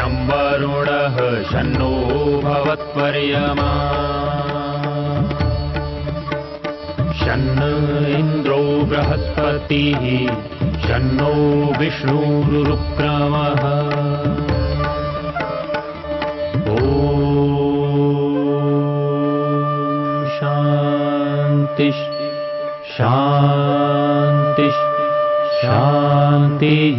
शं वरुणः शन्नो भवत्वर्यमा शन्न इन्द्रो बृहस्पतिः शन्नो विष्णुरुक्रमः ॐ शान्ति शान्ति शान्तिः।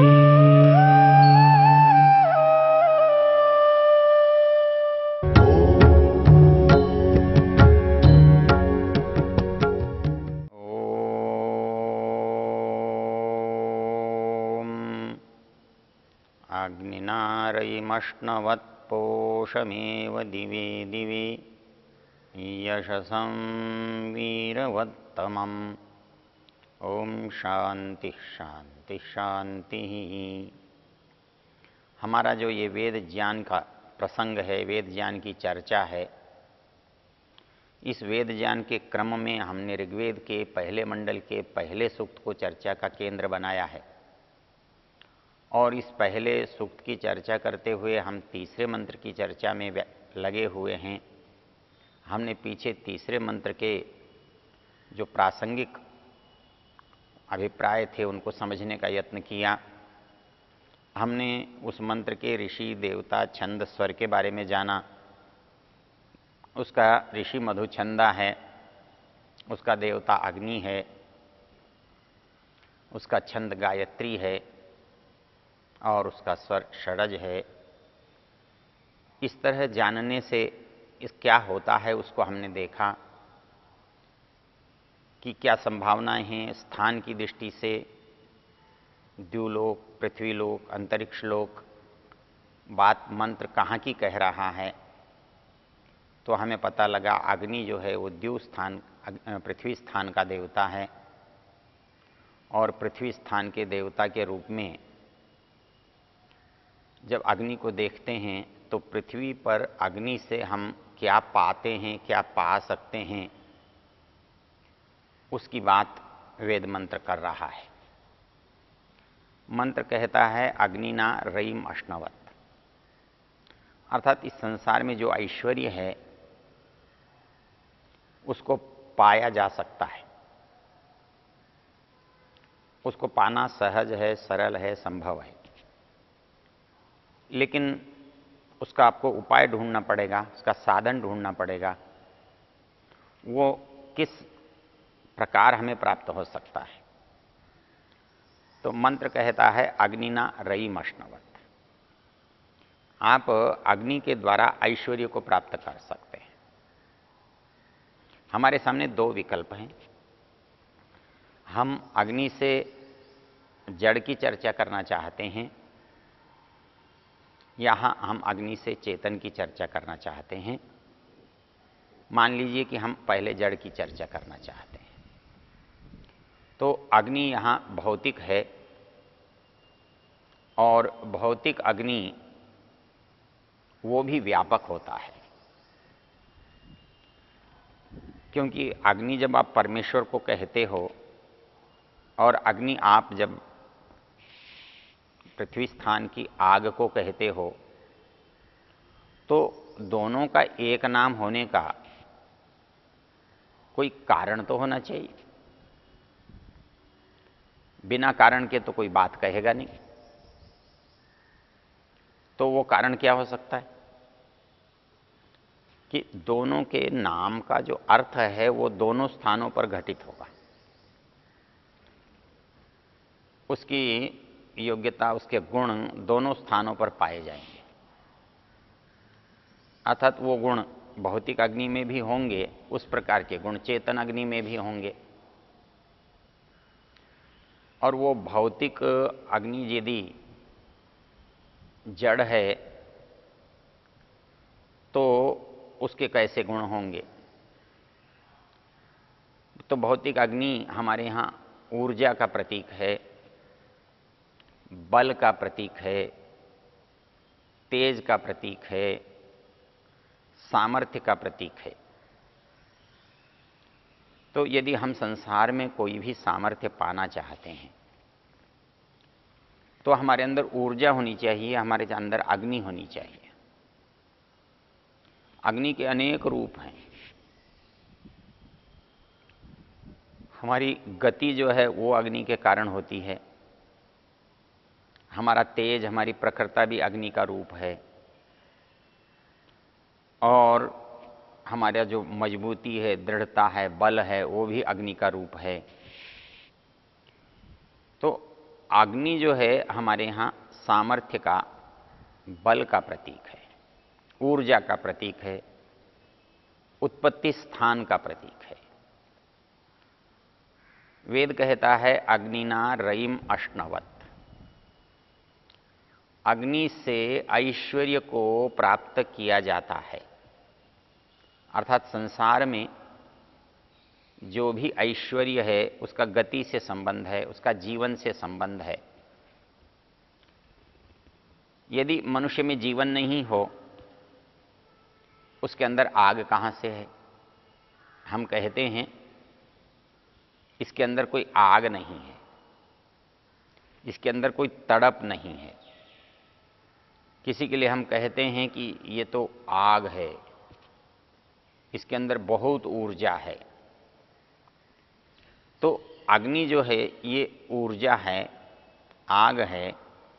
अग्निनारयिमश्नवत्पोषमेव दिवे दिवे यशसं वीरवत्तमम्। ओम शांति शांति शांति। हमारा जो ये वेद ज्ञान का प्रसंग है, वेद ज्ञान की चर्चा है, इस वेद ज्ञान के क्रम में हमने ऋग्वेद के पहले मंडल के पहले सूक्त को चर्चा का केंद्र बनाया है और इस पहले सूक्त की चर्चा करते हुए हम तीसरे मंत्र की चर्चा में लगे हुए हैं। हमने पीछे तीसरे मंत्र के जो प्रासंगिक अभिप्राय थे उनको समझने का यत्न किया। हमने उस मंत्र के ऋषि देवता छंद स्वर के बारे में जाना। उसका ऋषि मधुछंदा है, उसका देवता अग्नि है, उसका छंद गायत्री है और उसका स्वर षडज है। इस तरह जानने से इस क्या होता है उसको हमने देखा कि क्या संभावनाएं हैं स्थान की दृष्टि से, द्युलोक, पृथ्वीलोक, अंतरिक्ष लोक, बात मंत्र कहाँ की कह रहा है। तो हमें पता लगा अग्नि जो है वो द्यु स्थान, पृथ्वी स्थान का देवता है और पृथ्वी स्थान के देवता के रूप में जब अग्नि को देखते हैं तो पृथ्वी पर अग्नि से हम क्या पाते हैं, क्या पा सकते हैं, उसकी बात वेद मंत्र कर रहा है। मंत्र कहता है अग्निना रयिम अश्नवत, अर्थात इस संसार में जो ऐश्वर्य है उसको पाया जा सकता है, उसको पाना सहज है, सरल है, संभव है, लेकिन उसका आपको उपाय ढूंढना पड़ेगा, उसका साधन ढूंढना पड़ेगा। वो किस प्रकार हमें प्राप्त हो सकता है। तो मंत्र कहता है अग्निना रयिम अश्नवत, आप अग्नि के द्वारा ऐश्वर्य को प्राप्त कर सकते हैं। हमारे सामने दो विकल्प हैं। हम अग्नि से जड़ की चर्चा करना चाहते हैं, यहाँ हम अग्नि से चेतन की चर्चा करना चाहते हैं। मान लीजिए कि हम पहले जड़ की चर्चा करना चाहते हैं। तो अग्नि यहाँ भौतिक है और भौतिक अग्नि वो भी व्यापक होता है, क्योंकि अग्नि जब आप परमेश्वर को कहते हो और अग्नि आप जब पृथ्वी स्थान की आग को कहते हो, तो दोनों का एक नाम होने का कोई कारण तो होना चाहिए। बिना कारण के तो कोई बात कहेगा नहीं। तो वो कारण क्या हो सकता है कि दोनों के नाम का जो अर्थ है वो दोनों स्थानों पर घटित होगा। उसकी योग्यता, उसके गुण दोनों स्थानों पर पाए जाएंगे। अर्थात वो गुण भौतिक अग्नि में भी होंगे, उस प्रकार के गुण चेतन अग्नि में भी होंगे। और वो भौतिक अग्नि यदि जड़ है तो उसके कैसे गुण होंगे। तो भौतिक अग्नि हमारे यहाँ ऊर्जा का प्रतीक है, बल का प्रतीक है, तेज का प्रतीक है, सामर्थ्य का प्रतीक है। तो यदि हम संसार में कोई भी सामर्थ्य पाना चाहते हैं तो हमारे अंदर ऊर्जा होनी चाहिए, हमारे अंदर अग्नि होनी चाहिए। अग्नि के अनेक रूप हैं। हमारी गति जो है वो अग्नि के कारण होती है। हमारा तेज, हमारी प्रखरता भी अग्नि का रूप है। और हमारा जो मजबूती है, दृढ़ता है, बल है, वो भी अग्नि का रूप है। तो अग्नि जो है हमारे यहाँ सामर्थ्य का, बल का प्रतीक है, ऊर्जा का प्रतीक है, उत्पत्ति स्थान का प्रतीक है। वेद कहता है अग्निना रयिम अश्नवत, अग्नि से ऐश्वर्य को प्राप्त किया जाता है। अर्थात संसार में जो भी ऐश्वर्य है उसका गति से संबंध है, उसका जीवन से संबंध है। यदि मनुष्य में जीवन नहीं हो, उसके अंदर आग कहाँ से है? हम कहते हैं इसके अंदर कोई आग नहीं है, इसके अंदर कोई तड़प नहीं है। किसी के लिए हम कहते हैं कि ये तो आग है, इसके अंदर बहुत ऊर्जा है। तो अग्नि जो है ये ऊर्जा है, आग है।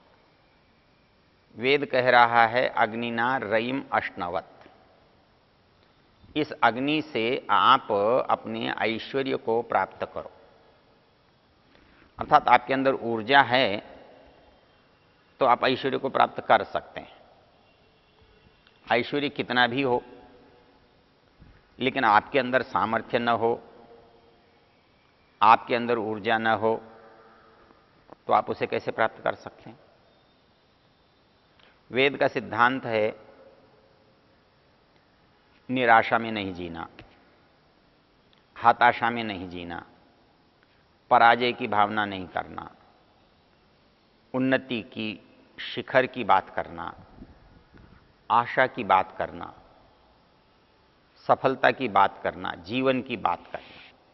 वेद कह रहा है अग्निना रयिम अश्नवत, इस अग्नि से आप अपने ऐश्वर्य को प्राप्त करो। अर्थात आपके अंदर ऊर्जा है तो आप ऐश्वर्य को प्राप्त कर सकते हैं। ऐश्वर्य कितना भी हो, लेकिन आपके अंदर सामर्थ्य न हो, आपके अंदर ऊर्जा न हो, तो आप उसे कैसे प्राप्त कर सकते हैं? वेद का सिद्धांत है निराशा में नहीं जीना, हताशा में नहीं जीना, पराजय की भावना नहीं करना, उन्नति की शिखर की बात करना, आशा की बात करना, सफलता की बात करना, जीवन की बात करना।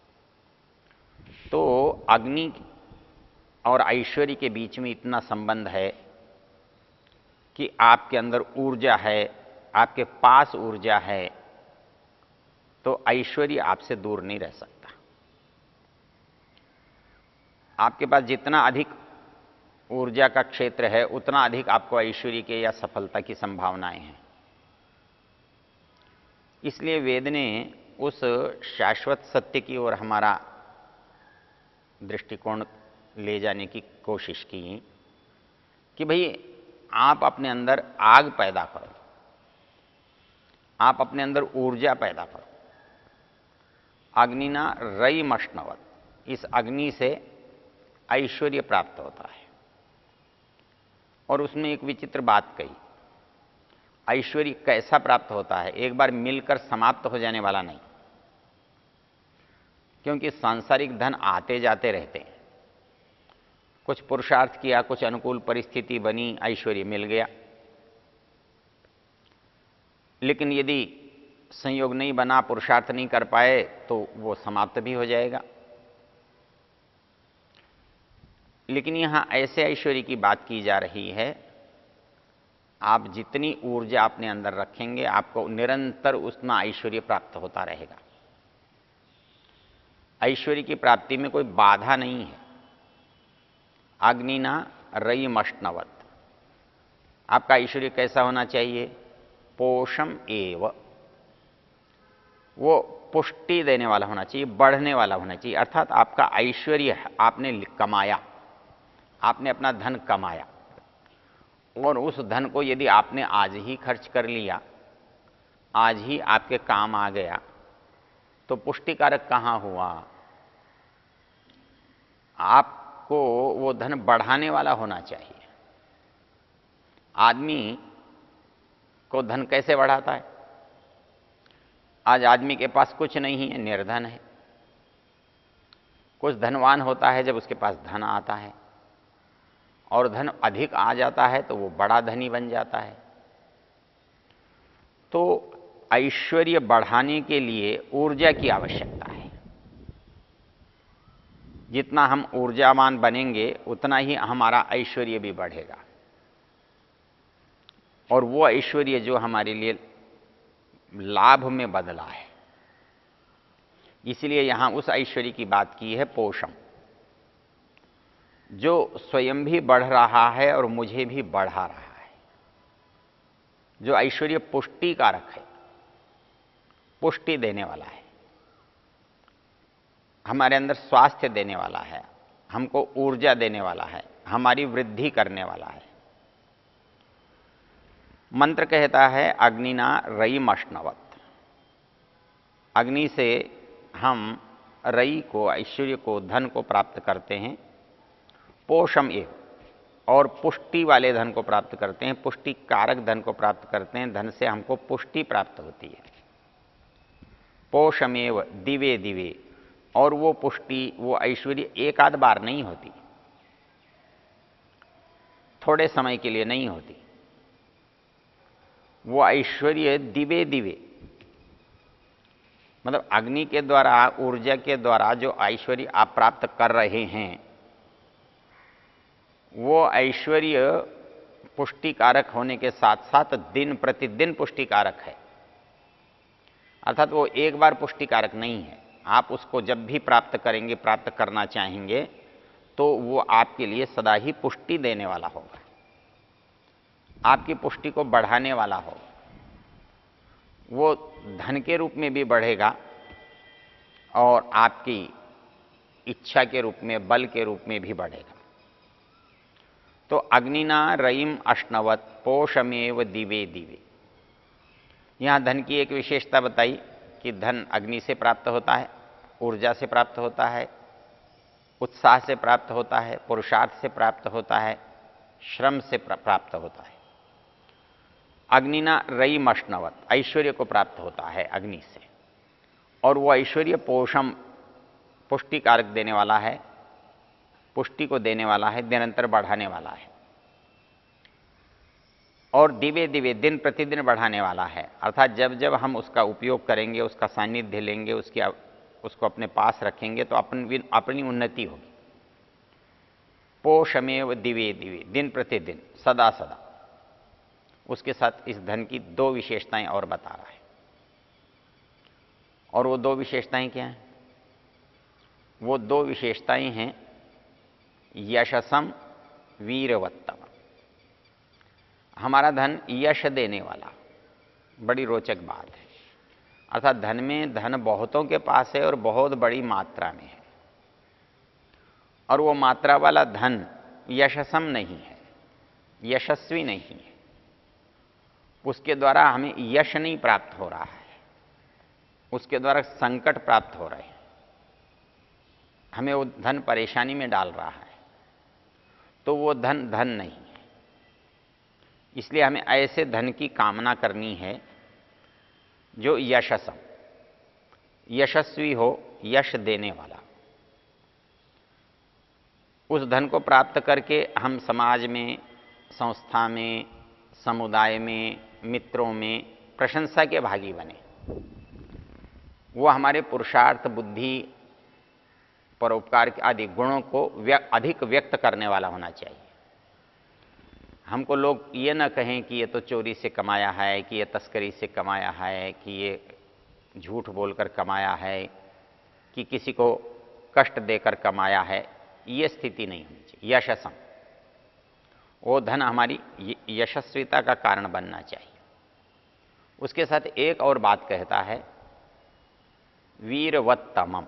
तो अग्नि और ऐश्वर्य के बीच में इतना संबंध है कि आपके अंदर ऊर्जा है, आपके पास ऊर्जा है, तो ऐश्वर्य आपसे दूर नहीं रह सकता। आपके पास जितना अधिक ऊर्जा का क्षेत्र है, उतना अधिक आपको ऐश्वर्य के या सफलता की संभावनाएं हैं। इसलिए वेद ने उस शाश्वत सत्य की ओर हमारा दृष्टिकोण ले जाने की कोशिश की कि भाई आप अपने अंदर आग पैदा करो, आप अपने अंदर ऊर्जा पैदा करो। अग्निना रयिम अश्नवत, इस अग्नि से ऐश्वर्य प्राप्त होता है। और उसमें एक विचित्र बात कही, ऐश्वर्य कैसा प्राप्त होता है? एक बार मिलकर समाप्त हो जाने वाला नहीं, क्योंकि सांसारिक धन आते जाते रहते हैं। कुछ पुरुषार्थ किया, कुछ अनुकूल परिस्थिति बनी, ऐश्वर्य मिल गया। लेकिन यदि संयोग नहीं बना, पुरुषार्थ नहीं कर पाए, तो वो समाप्त भी हो जाएगा। लेकिन यहां ऐसे ऐश्वर्य की बात की जा रही है, आप जितनी ऊर्जा अपने अंदर रखेंगे, आपको निरंतर उतना ऐश्वर्य प्राप्त होता रहेगा। ऐश्वर्य की प्राप्ति में कोई बाधा नहीं है। अग्निना रयिम अश्नवत, आपका ऐश्वर्य कैसा होना चाहिए? पोषम एव, वो पुष्टि देने वाला होना चाहिए, बढ़ने वाला होना चाहिए। अर्थात आपका ऐश्वर्य आपने कमाया, आपने अपना धन कमाया, और उस धन को यदि आपने आज ही खर्च कर लिया, आज ही आपके काम आ गया, तो पुष्टिकारक कहाँ हुआ? आपको वो धन बढ़ाने वाला होना चाहिए। आदमी को धन कैसे बढ़ाता है? आज आदमी के पास कुछ नहीं है, निर्धन है। कुछ धनवान होता है जब उसके पास धन आता है, और धन अधिक आ जाता है तो वो बड़ा धनी बन जाता है। तो ऐश्वर्य बढ़ाने के लिए ऊर्जा की आवश्यकता है। जितना हम ऊर्जावान बनेंगे उतना ही हमारा ऐश्वर्य भी बढ़ेगा, और वो ऐश्वर्य जो हमारे लिए लाभ में बदला है। इसलिए यहां उस ऐश्वर्य की बात की है, पोषम, जो स्वयं भी बढ़ रहा है और मुझे भी बढ़ा रहा है। जो ऐश्वर्य पुष्टि कारक है, पुष्टि देने वाला है, हमारे अंदर स्वास्थ्य देने वाला है, हमको ऊर्जा देने वाला है, हमारी वृद्धि करने वाला है। मंत्र कहता है अग्निना रयिम अश्नवत, अग्नि से हम रयि को, ऐश्वर्य को, धन को प्राप्त करते हैं। पोषम एव, और पुष्टि वाले धन को प्राप्त करते हैं, पुष्टि कारक धन को प्राप्त करते हैं। धन से हमको पुष्टि प्राप्त होती है। पोषमेव दिवे दिवे, और वो पुष्टि, वो ऐश्वर्य एक आध बार नहीं होती, थोड़े समय के लिए नहीं होती। वो ऐश्वर्य दिवे दिवे, मतलब अग्नि के द्वारा, ऊर्जा के द्वारा जो ऐश्वर्य आप प्राप्त कर रहे हैं, वो ऐश्वर्य पुष्टिकारक होने के साथ साथ दिन प्रतिदिन पुष्टिकारक है। अर्थात वो एक बार पुष्टिकारक नहीं है। आप उसको जब भी प्राप्त करेंगे, प्राप्त करना चाहेंगे, तो वो आपके लिए सदा ही पुष्टि देने वाला होगा, आपकी पुष्टि को बढ़ाने वाला होगा। वो धन के रूप में भी बढ़ेगा और आपकी इच्छा के रूप में, बल के रूप में भी बढ़ेगा। तो अग्निना रयिम अश्नवत पोषमेव दिवे दिवे, यहां धन की एक विशेषता बताई कि धन अग्नि से प्राप्त होता है, ऊर्जा से प्राप्त होता है, उत्साह से प्राप्त होता है, पुरुषार्थ से प्राप्त होता है, श्रम से प्राप्त होता है। अग्निना रयिम अश्नवत, ऐश्वर्य को प्राप्त होता है अग्नि से, और वो ऐश्वर्य पोषम, पुष्टि कारक देने वाला है, पुष्टि को देने वाला है, निरंतर बढ़ाने वाला है। और दिवे दिवे, दिन प्रतिदिन बढ़ाने वाला है। अर्थात जब जब हम उसका उपयोग करेंगे, उसका सानिध्य लेंगे, उसको अपने पास रखेंगे, तो अपनी उन्नति होगी। पोषमेव दिवे दिवे, दिन प्रतिदिन, सदा सदा। उसके साथ इस धन की दो विशेषताएं और बता रहा है, और वो दो विशेषताएं क्या हैं? वो दो विशेषताएं हैं यशसम वीरवत्तम, हमारा धन यश देने वाला। बड़ी रोचक बात है। अर्थात धन में, धन बहुतों के पास है और बहुत बड़ी मात्रा में है, और वो मात्रा वाला धन यशसम नहीं है, यशस्वी नहीं है। उसके द्वारा हमें यश नहीं प्राप्त हो रहा है, उसके द्वारा संकट प्राप्त हो रहे हैं, हमें वो धन परेशानी में डाल रहा है, तो वो धन धन नहीं है। इसलिए हमें ऐसे धन की कामना करनी है जो यशसम, यशस्वी हो, यश देने वाला। उस धन को प्राप्त करके हम समाज में, संस्था में, समुदाय में, मित्रों में प्रशंसा के भागी बने। वो हमारे पुरुषार्थ, बुद्धि, परोपकार आदि गुणों को अधिक व्यक्त करने वाला होना चाहिए। हमको लोग ये न कहें कि ये तो चोरी से कमाया है, कि ये तस्करी से कमाया है, कि ये झूठ बोलकर कमाया है, कि किसी को कष्ट देकर कमाया है। ये स्थिति नहीं होनी चाहिए। यशसम, वो धन हमारी यशस्विता का कारण बनना चाहिए। उसके साथ एक और बात कहता है वीरवत्तमम,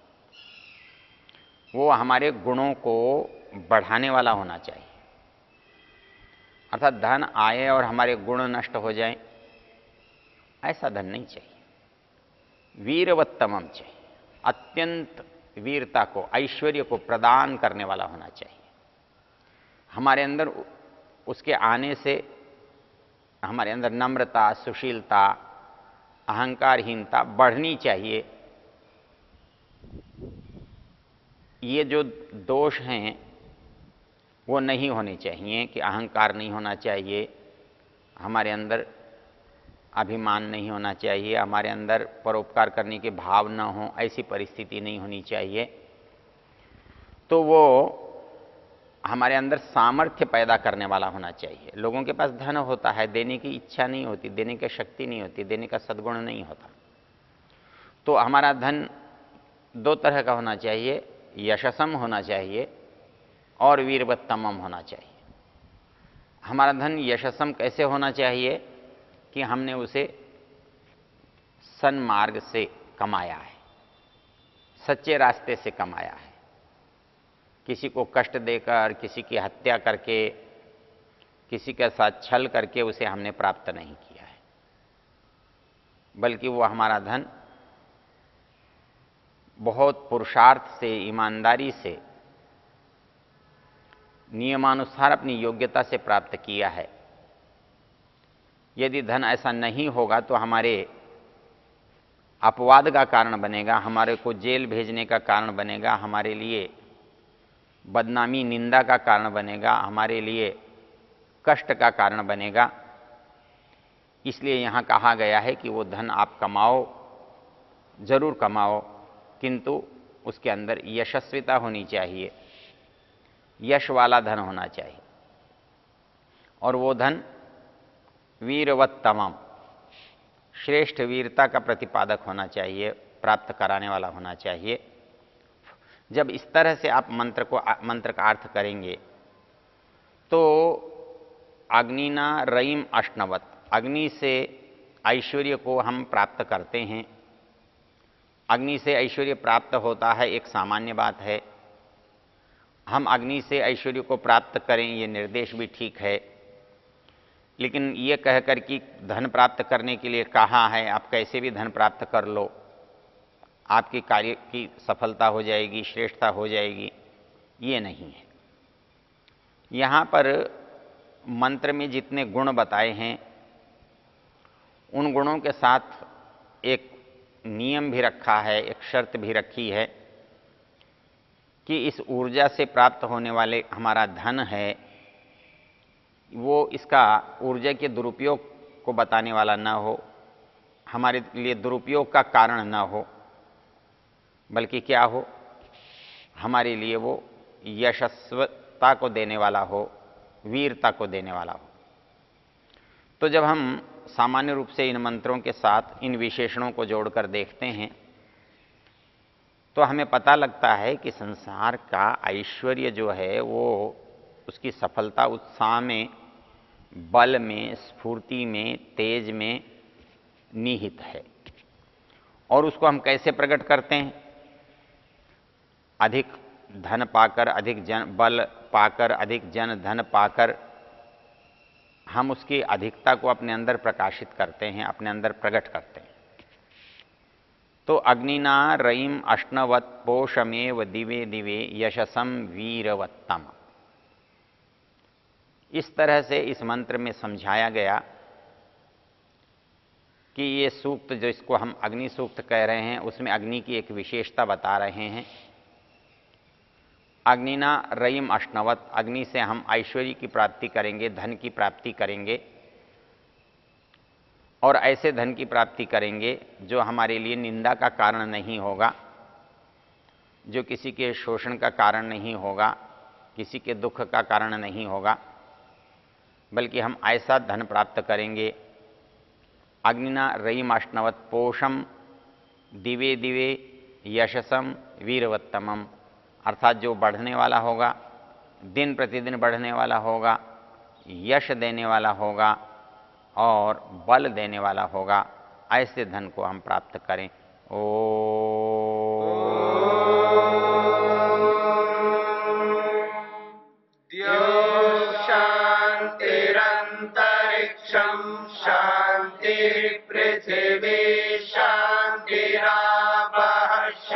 वो हमारे गुणों को बढ़ाने वाला होना चाहिए। अर्थात धन आए और हमारे गुण नष्ट हो जाएं, ऐसा धन नहीं चाहिए। वीरवत्तमम चाहिए, अत्यंत वीरता को, ऐश्वर्य को प्रदान करने वाला होना चाहिए। हमारे अंदर उसके आने से हमारे अंदर नम्रता, सुशीलता, अहंकारहीनता बढ़नी चाहिए। ये जो दोष हैं वो नहीं होने चाहिए, कि अहंकार नहीं होना चाहिए, हमारे अंदर अभिमान नहीं होना चाहिए, हमारे अंदर परोपकार करने के भाव न हो, ऐसी परिस्थिति नहीं होनी चाहिए। तो वो हमारे अंदर सामर्थ्य पैदा करने वाला होना चाहिए। लोगों के पास धन होता है, देने की इच्छा नहीं होती, देने की शक्ति नहीं होती, देने का सद्गुण नहीं होता। तो हमारा धन दो तरह का होना चाहिए, यशसम होना चाहिए और वीरवत्तमम होना चाहिए। हमारा धन यशसम कैसे होना चाहिए कि हमने उसे सन्मार्ग से कमाया है, सच्चे रास्ते से कमाया है, किसी को कष्ट देकर, किसी की हत्या करके, किसी के साथ छल करके उसे हमने प्राप्त नहीं किया है, बल्कि वो हमारा धन बहुत पुरुषार्थ से, ईमानदारी से, नियमानुसार अपनी योग्यता से प्राप्त किया है। यदि धन ऐसा नहीं होगा तो हमारे अपवाद का कारण बनेगा, हमारे को जेल भेजने का कारण बनेगा, हमारे लिए बदनामी निंदा का कारण बनेगा, हमारे लिए कष्ट का कारण बनेगा। इसलिए यहाँ कहा गया है कि वो धन आप कमाओ, जरूर कमाओ, किंतु उसके अंदर यशस्विता होनी चाहिए, यश वाला धन होना चाहिए। और वो धन वीरवत्तमम, श्रेष्ठ वीरता का प्रतिपादक होना चाहिए, प्राप्त कराने वाला होना चाहिए। जब इस तरह से आप मंत्र का अर्थ करेंगे तो अग्निना रयिम अष्टवत, अग्नि से ऐश्वर्य को हम प्राप्त करते हैं। अग्नि से ऐश्वर्य प्राप्त होता है एक सामान्य बात है, हम अग्नि से ऐश्वर्य को प्राप्त करें ये निर्देश भी ठीक है, लेकिन ये कहकर कि धन प्राप्त करने के लिए कहा है, आप कैसे भी धन प्राप्त कर लो, आपकी कार्य की सफलता हो जाएगी, श्रेष्ठता हो जाएगी, ये नहीं है। यहाँ पर मंत्र में जितने गुण बताए हैं उन गुणों के साथ एक नियम भी रखा है, एक शर्त भी रखी है कि इस ऊर्जा से प्राप्त होने वाले हमारा धन है वो इसका ऊर्जा के दुरुपयोग को बताने वाला न हो, हमारे लिए दुरुपयोग का कारण न हो, बल्कि क्या हो, हमारे लिए वो यशस्वता को देने वाला हो, वीरता को देने वाला हो। तो जब हम सामान्य रूप से इन मंत्रों के साथ इन विशेषणों को जोड़कर देखते हैं तो हमें पता लगता है कि संसार का ऐश्वर्य जो है वो उसकी सफलता उत्साह में, बल में, स्फूर्ति में, तेज में निहित है। और उसको हम कैसे प्रकट करते हैं? अधिक धन पाकर, अधिक जन बल पाकर, अधिक जन धन पाकर हम उसकी अधिकता को अपने अंदर प्रकाशित करते हैं, अपने अंदर प्रकट करते हैं। तो अग्निना रयिम अष्टवत पोषमेव दिवे दिवे यशसम वीरवत्तम, इस तरह से इस मंत्र में समझाया गया कि ये सूक्त जो इसको हम अग्नि सूक्त कह रहे हैं उसमें अग्नि की एक विशेषता बता रहे हैं। अग्निना रयिम अष्टवत, अग्नि से हम ऐश्वर्य की प्राप्ति करेंगे, धन की प्राप्ति करेंगे, और ऐसे धन की प्राप्ति करेंगे जो हमारे लिए निंदा का कारण नहीं होगा, जो किसी के शोषण का कारण नहीं होगा, किसी के दुख का कारण नहीं होगा, बल्कि हम ऐसा धन प्राप्त करेंगे। अग्निना रयिम अष्टवत पोषम दिवे दिवे यशसम वीरवत्तमम, अर्थात जो बढ़ने वाला होगा, दिन प्रतिदिन बढ़ने वाला होगा, यश देने वाला होगा और बल देने वाला होगा, ऐसे धन को हम प्राप्त करें। शांतिरंतरिक्षं शांति पृथिवी शांतिरापः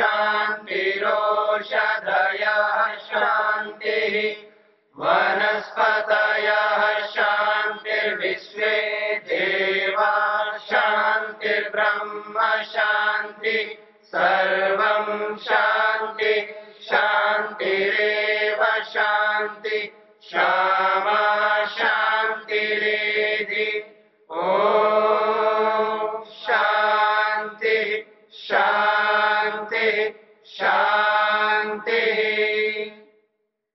शांतिरोषधयः शांतिः वनस्पतयः शांतिर्विश्वे देवा शांतिर्ब्रह्म शांति सर्वं शांति शांतिरेव शांति क्षमा शांतिरेधि। ओम शांति शांति शांति।